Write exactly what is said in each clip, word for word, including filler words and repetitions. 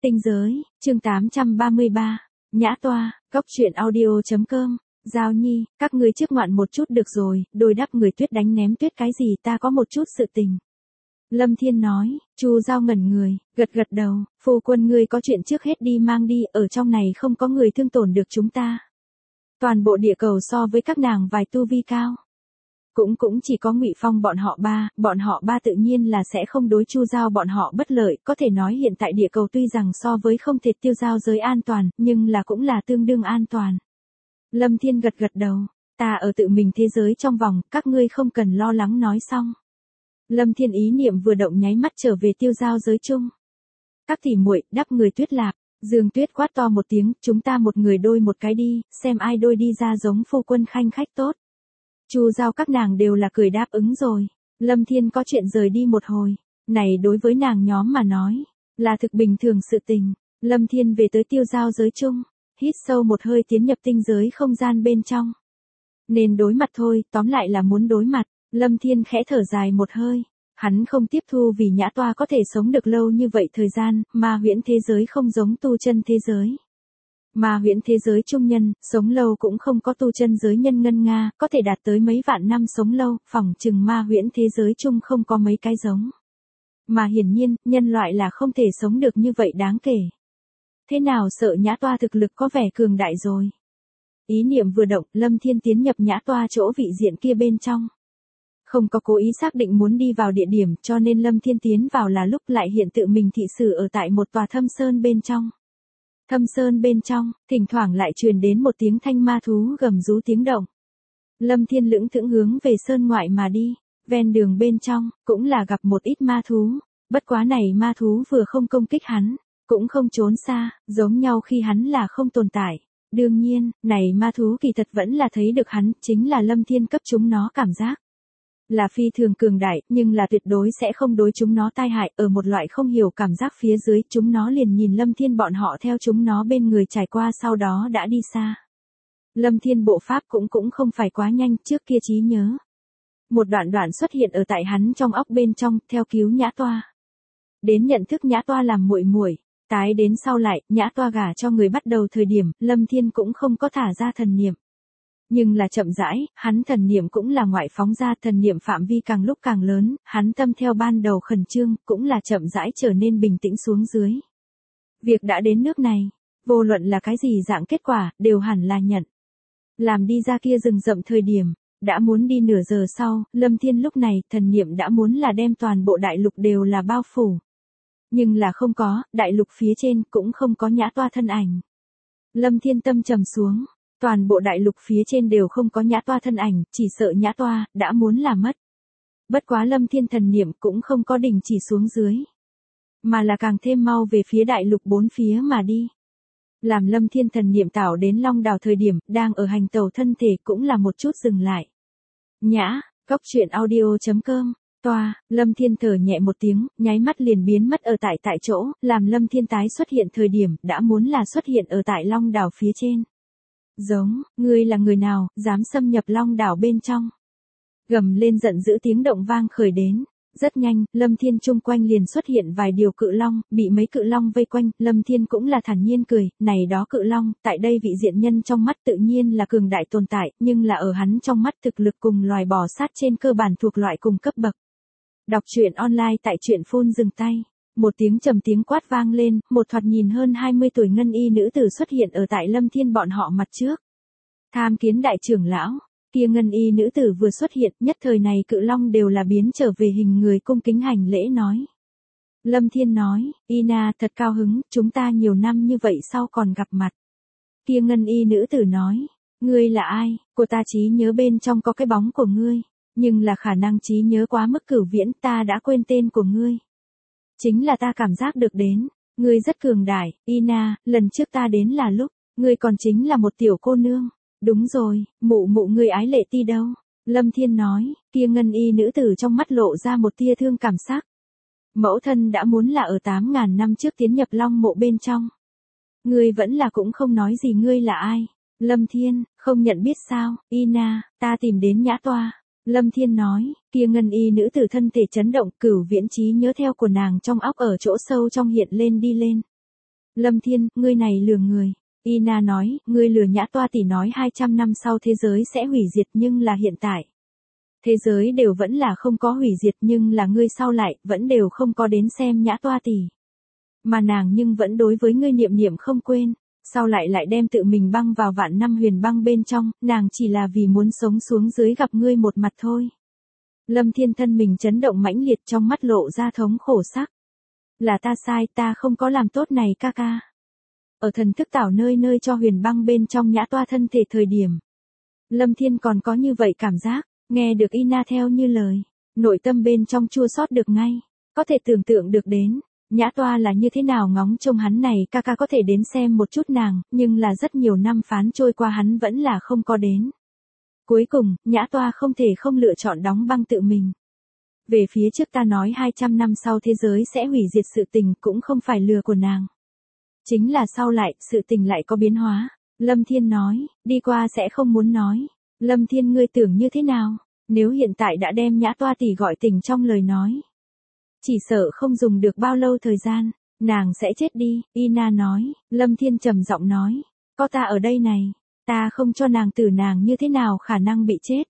Tinh giới, chương tám trăm ba mươi ba, Nhã Toa, Cốc truyện audio chấm com, Giao Nhi, các ngươi trước ngoạn một chút được rồi, đôi đắp người tuyết đánh ném tuyết cái gì ta có một chút sự tình. Lâm Thiên nói, Chu Giao ngẩn người, gật gật đầu, phu quân ngươi có chuyện trước hết đi mang đi, ở trong này không có người thương tổn được chúng ta. Toàn bộ địa cầu so với các nàng vài tu vi cao. Cũng cũng chỉ có Ngụy Phong bọn họ ba, bọn họ ba tự nhiên là sẽ không đối Chu Giao bọn họ bất lợi, có thể nói hiện tại địa cầu tuy rằng so với không thể tiêu giao giới an toàn, nhưng là cũng là tương đương an toàn. Lâm Thiên gật gật đầu, ta ở tự mình thế giới trong vòng, các ngươi không cần lo lắng nói xong. Lâm Thiên ý niệm vừa động nháy mắt trở về tiêu giao giới chung. Các tỷ muội đắp người tuyết lạp, Dương Tuyết quát to một tiếng, chúng ta một người đôi một cái đi, xem ai đôi đi ra giống phu quân khanh khách tốt. Chu Giao các nàng đều là cười đáp ứng rồi. Lâm Thiên có chuyện rời đi một hồi. Này đối với nàng nhóm mà nói, là thực bình thường sự tình. Lâm Thiên về tới tiêu giao giới chung, hít sâu một hơi tiến nhập tinh giới không gian bên trong. Nên đối mặt thôi, tóm lại là muốn đối mặt. Lâm Thiên khẽ thở dài một hơi. Hắn không tiếp thu vì Nhã Toa có thể sống được lâu như vậy thời gian, mà huyễn thế giới không giống tu chân thế giới. Mà huyễn thế giới trung nhân, sống lâu cũng không có tu chân giới nhân ngân nga, có thể đạt tới mấy vạn năm sống lâu, phỏng chừng ma huyễn thế giới chung không có mấy cái giống. Mà hiển nhiên, nhân loại là không thể sống được như vậy đáng kể. Thế nào sợ Nhã Toa thực lực có vẻ cường đại rồi. Ý niệm vừa động, Lâm Thiên tiến nhập Nhã Toa chỗ vị diện kia bên trong. Không có cố ý xác định muốn đi vào địa điểm, cho nên Lâm Thiên tiến vào là lúc lại hiện tự mình thị sử ở tại một tòa thâm sơn bên trong. Thâm sơn bên trong, thỉnh thoảng lại truyền đến một tiếng thanh ma thú gầm rú tiếng động. Lâm Thiên lững thững hướng về sơn ngoại mà đi, ven đường bên trong, cũng là gặp một ít ma thú, bất quá này ma thú vừa không công kích hắn, cũng không trốn xa, giống nhau khi hắn là không tồn tại. Đương nhiên, này ma thú kỳ thật vẫn là thấy được hắn, chính là Lâm Thiên cấp chúng nó cảm giác. Là phi thường cường đại, nhưng là tuyệt đối sẽ không đối chúng nó tai hại, ở một loại không hiểu cảm giác phía dưới, chúng nó liền nhìn Lâm Thiên bọn họ theo chúng nó bên người trải qua sau đó đã đi xa. Lâm Thiên bộ pháp cũng cũng không phải quá nhanh, trước kia trí nhớ. Một đoạn đoạn xuất hiện ở tại hắn trong óc bên trong, theo cứu Nhã Toa. Đến nhận thức Nhã Toa làm muội muội, tái đến sau lại, Nhã Toa gả cho người bắt đầu thời điểm, Lâm Thiên cũng không có thả ra thần niệm. Nhưng là chậm rãi, hắn thần niệm cũng là ngoại phóng ra, thần niệm phạm vi càng lúc càng lớn, hắn tâm theo ban đầu khẩn trương, cũng là chậm rãi trở nên bình tĩnh xuống dưới. Việc đã đến nước này, vô luận là cái gì dạng kết quả, đều hẳn là nhận. Làm đi ra kia rừng rậm thời điểm, đã muốn đi nửa giờ sau, Lâm Thiên lúc này, thần niệm đã muốn là đem toàn bộ đại lục đều là bao phủ. Nhưng là không có, đại lục phía trên cũng không có Nhã Toa thân ảnh. Lâm Thiên tâm trầm xuống. Toàn bộ đại lục phía trên đều không có Nhã Toa thân ảnh, chỉ sợ Nhã Toa đã muốn là mất. Bất quá Lâm Thiên thần niệm cũng không có đình chỉ xuống dưới, mà là càng thêm mau về phía đại lục bốn phía mà đi. Làm Lâm Thiên thần niệm tạo đến Long Đảo thời điểm, đang ở hành tàu thân thể cũng là một chút dừng lại. Nhã, Cốc truyện audio chấm com, Toa, Lâm Thiên thở nhẹ một tiếng, nháy mắt liền biến mất ở tại tại chỗ, làm Lâm Thiên tái xuất hiện thời điểm, đã muốn là xuất hiện ở tại Long Đảo phía trên. Giống, ngươi là người nào, dám xâm nhập Long Đảo bên trong. Gầm lên giận dữ tiếng động vang khởi đến. Rất nhanh, Lâm Thiên chung quanh liền xuất hiện vài điều cự long, bị mấy cự long vây quanh, Lâm Thiên cũng là thản nhiên cười, này đó cự long, tại đây vị diện nhân trong mắt tự nhiên là cường đại tồn tại, nhưng là ở hắn trong mắt thực lực cùng loài bò sát trên cơ bản thuộc loại cùng cấp bậc. Đọc truyện online tại truyện phun dừng tay. Một tiếng trầm tiếng quát vang lên, một thoạt nhìn hơn hai mươi tuổi ngân y nữ tử xuất hiện ở tại Lâm Thiên bọn họ mặt trước. Tham kiến đại trưởng lão, kia ngân y nữ tử vừa xuất hiện, nhất thời này cự long đều là biến trở về hình người cung kính hành lễ nói. Lâm Thiên nói, Ina thật cao hứng, chúng ta nhiều năm như vậy sau còn gặp mặt. Kia ngân y nữ tử nói, ngươi là ai, của ta trí nhớ bên trong có cái bóng của ngươi, nhưng là khả năng trí nhớ quá mức cửu viễn, ta đã quên tên của ngươi. Chính là ta cảm giác được đến, ngươi rất cường đại, Ina, lần trước ta đến là lúc, ngươi còn chính là một tiểu cô nương. Đúng rồi, mụ mụ ngươi ái lệ ti đâu? Lâm Thiên nói, kia ngân y nữ tử trong mắt lộ ra một tia thương cảm sắc. Mẫu thân đã muốn là ở tám ngàn năm trước tiến nhập Long mộ bên trong. Ngươi vẫn là cũng không nói gì ngươi là ai. Lâm Thiên, không nhận biết sao, Ina, ta tìm đến Nhã Toa. Lâm Thiên nói, kia ngân y nữ tử thân thể chấn động, cửu viễn trí nhớ theo của nàng trong óc ở chỗ sâu trong hiện lên đi lên. Lâm Thiên, ngươi này lừa người. Ina nói, ngươi lừa Nhã Toa tỷ nói hai trăm năm sau thế giới sẽ hủy diệt nhưng là hiện tại. Thế giới đều vẫn là không có hủy diệt nhưng là ngươi sau lại vẫn đều không có đến xem Nhã Toa tỷ. Mà nàng nhưng vẫn đối với ngươi niệm niệm không quên, sau lại lại đem tự mình băng vào vạn năm huyền băng bên trong, nàng chỉ là vì muốn sống xuống dưới gặp ngươi một mặt thôi. Lâm Thiên thân mình chấn động mãnh liệt trong mắt lộ ra thống khổ sắc. Là ta sai, ta không có làm tốt này ca ca. Ở thần thức tảo nơi nơi cho huyền băng bên trong Nhã Toa thân thể thời điểm. Lâm Thiên còn có như vậy cảm giác, nghe được Ina theo như lời. Nội tâm bên trong chua xót được ngay, có thể tưởng tượng được đến. Nhã Toa là như thế nào ngóng trông hắn này ca ca có thể đến xem một chút nàng, nhưng là rất nhiều năm phán trôi qua hắn vẫn là không có đến. Cuối cùng, Nhã Toa không thể không lựa chọn đóng băng tự mình. Về phía trước ta nói hai trăm năm sau thế giới sẽ hủy diệt sự tình cũng không phải lừa của nàng. Chính là sau lại, sự tình lại có biến hóa. Lâm Thiên nói, đi qua sẽ không muốn nói. Lâm Thiên ngươi tưởng như thế nào, nếu hiện tại đã đem Nhã Toa tỷ gọi tỉnh trong lời nói. Chỉ sợ không dùng được bao lâu thời gian, nàng sẽ chết đi, Ina nói. Lâm Thiên trầm giọng nói, có ta ở đây này, ta không cho nàng tử nàng như thế nào khả năng bị chết.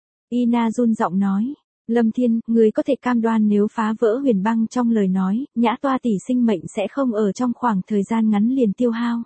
Ina run giọng nói, Lâm Thiên, người có thể cam đoan nếu phá vỡ huyền băng trong lời nói, Nhã Toa tỷ sinh mệnh sẽ không ở trong khoảng thời gian ngắn liền tiêu hao.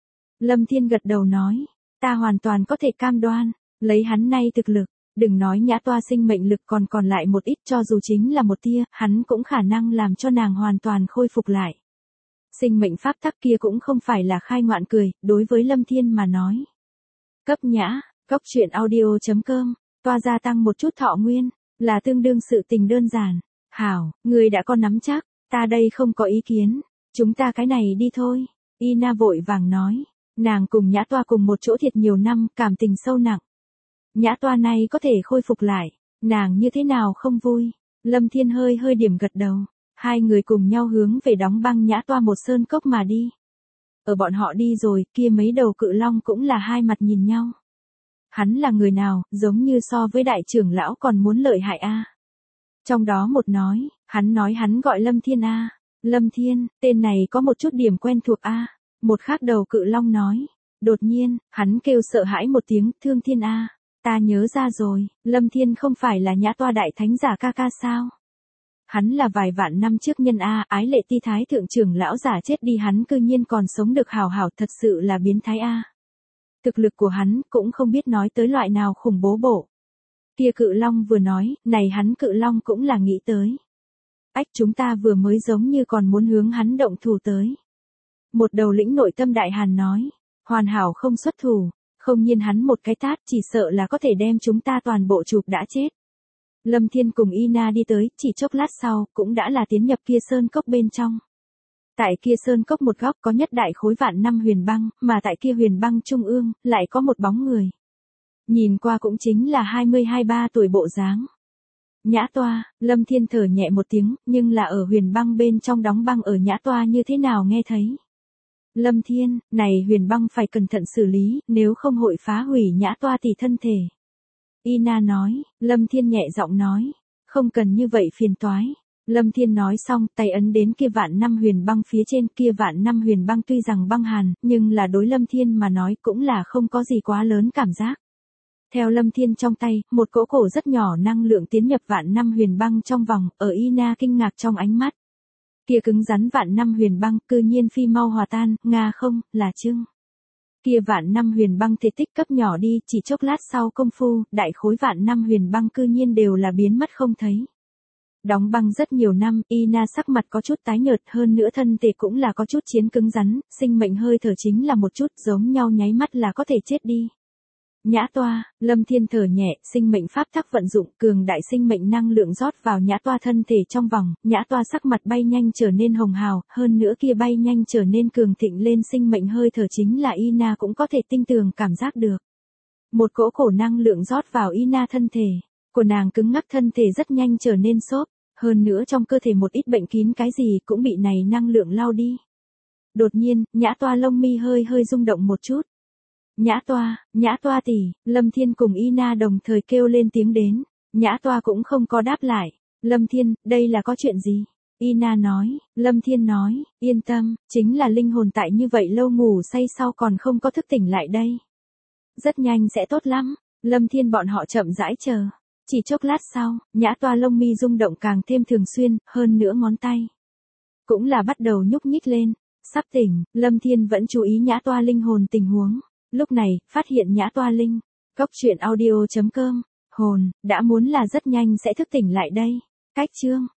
Lâm Thiên gật đầu nói, ta hoàn toàn có thể cam đoan, lấy hắn nay thực lực. Đừng nói Nhã Toa sinh mệnh lực còn còn lại một ít cho dù chính là một tia, hắn cũng khả năng làm cho nàng hoàn toàn khôi phục lại. Sinh mệnh pháp tắc kia cũng không phải là khai ngoạn cười, đối với Lâm Thiên mà nói. Cấp Nhã, cốc truyện audio chấm com, Toa gia tăng một chút thọ nguyên, là tương đương sự tình đơn giản. Hảo, người đã có nắm chắc, ta đây không có ý kiến, chúng ta cái này đi thôi. Ina vội vàng nói, nàng cùng Nhã Toa cùng một chỗ thiệt nhiều năm, cảm tình sâu nặng. Nhã Toa này có thể khôi phục lại, nàng như thế nào không vui. Lâm Thiên hơi hơi điểm gật đầu, hai người cùng nhau hướng về đóng băng Nhã Toa một sơn cốc mà đi. Ở bọn họ đi rồi, kia mấy đầu cự long cũng là hai mặt nhìn nhau. Hắn là người nào, giống như so với đại trưởng lão còn muốn lợi hại a. Trong đó một nói, hắn nói hắn gọi Lâm Thiên a. Lâm Thiên, tên này có một chút điểm quen thuộc a. Một khác đầu cự long nói. Đột nhiên, hắn kêu sợ hãi một tiếng, Thương Thiên a. Ta nhớ ra rồi, Lâm Thiên không phải là Nhã Toa đại thánh giả ca ca sao? Hắn là vài vạn năm trước nhân a, ái lệ ti thái thượng trưởng lão giả chết đi hắn cư nhiên còn sống được hào hảo, thật sự là biến thái a. Thực lực của hắn cũng không biết nói tới loại nào khủng bố bộ. Kia cự long vừa nói, này hắn cự long cũng là nghĩ tới. Ách chúng ta vừa mới giống như còn muốn hướng hắn động thủ tới. Một đầu lĩnh nội tâm đại hàn nói, hoàn hảo không xuất thủ. Không nhiên hắn một cái tát chỉ sợ là có thể đem chúng ta toàn bộ chụp đã chết. Lâm Thiên cùng Ina đi tới, chỉ chốc lát sau, cũng đã là tiến nhập kia sơn cốc bên trong. Tại kia sơn cốc một góc có nhất đại khối vạn năm huyền băng, mà tại kia huyền băng trung ương, lại có một bóng người. Nhìn qua cũng chính là hai mươi hai ba tuổi bộ dáng. Nhã Toa, Lâm Thiên thở nhẹ một tiếng, nhưng là ở huyền băng bên trong đóng băng ở Nhã Toa như thế nào nghe thấy. Lâm Thiên, này huyền băng phải cẩn thận xử lý, nếu không hội phá hủy Nhã Toa tỷ thân thể. Ina nói, Lâm Thiên nhẹ giọng nói, không cần như vậy phiền toái. Lâm Thiên nói xong, tay ấn đến kia vạn năm huyền băng phía trên, kia vạn năm huyền băng tuy rằng băng hàn, nhưng là đối Lâm Thiên mà nói cũng là không có gì quá lớn cảm giác. Theo Lâm Thiên trong tay, một cỗ cổ rất nhỏ năng lượng tiến nhập vạn năm huyền băng trong vòng, ở Ina kinh ngạc trong ánh mắt. Kia cứng rắn vạn năm huyền băng, cư nhiên phi mau hòa tan, nga không, là chưng. Kia vạn năm huyền băng thể tích cấp nhỏ đi, chỉ chốc lát sau công phu, đại khối vạn năm huyền băng cư nhiên đều là biến mất không thấy. Đóng băng rất nhiều năm, Ina sắc mặt có chút tái nhợt hơn nữa thân thể cũng là có chút chiến cứng rắn, sinh mệnh hơi thở chính là một chút giống nhau nháy mắt là có thể chết đi. Nhã Toa, Lâm Thiên thở nhẹ, sinh mệnh pháp tắc vận dụng, cường đại sinh mệnh năng lượng rót vào Nhã Toa thân thể trong vòng, Nhã Toa sắc mặt bay nhanh trở nên hồng hào, hơn nữa kia bay nhanh trở nên cường thịnh lên sinh mệnh hơi thở chính là Ina cũng có thể tinh tường cảm giác được. Một cỗ cổ năng lượng rót vào Ina thân thể, của nàng cứng ngắc thân thể rất nhanh trở nên xốp, hơn nữa trong cơ thể một ít bệnh kín cái gì cũng bị này năng lượng lao đi. Đột nhiên, Nhã Toa lông mi hơi hơi rung động một chút. Nhã Toa, Nhã Toa tỷ, Lâm Thiên cùng Ina đồng thời kêu lên tiếng đến. Nhã Toa cũng không có đáp lại. Lâm Thiên, đây là có chuyện gì? Ina nói, Lâm Thiên nói, yên tâm, chính là linh hồn tại như vậy lâu ngủ say sau còn không có thức tỉnh lại đây. Rất nhanh sẽ tốt lắm, Lâm Thiên bọn họ chậm rãi chờ. Chỉ chốc lát sau, nhã toa lông mi rung động càng thêm thường xuyên, hơn nữa ngón tay cũng là bắt đầu nhúc nhích lên. Sắp tỉnh, Lâm Thiên vẫn chú ý nhã toa linh hồn tình huống. Lúc này, phát hiện nhã toa linh. Cốc truyện audio chấm com, hồn, đã muốn là rất nhanh sẽ thức tỉnh lại đây. Cách chương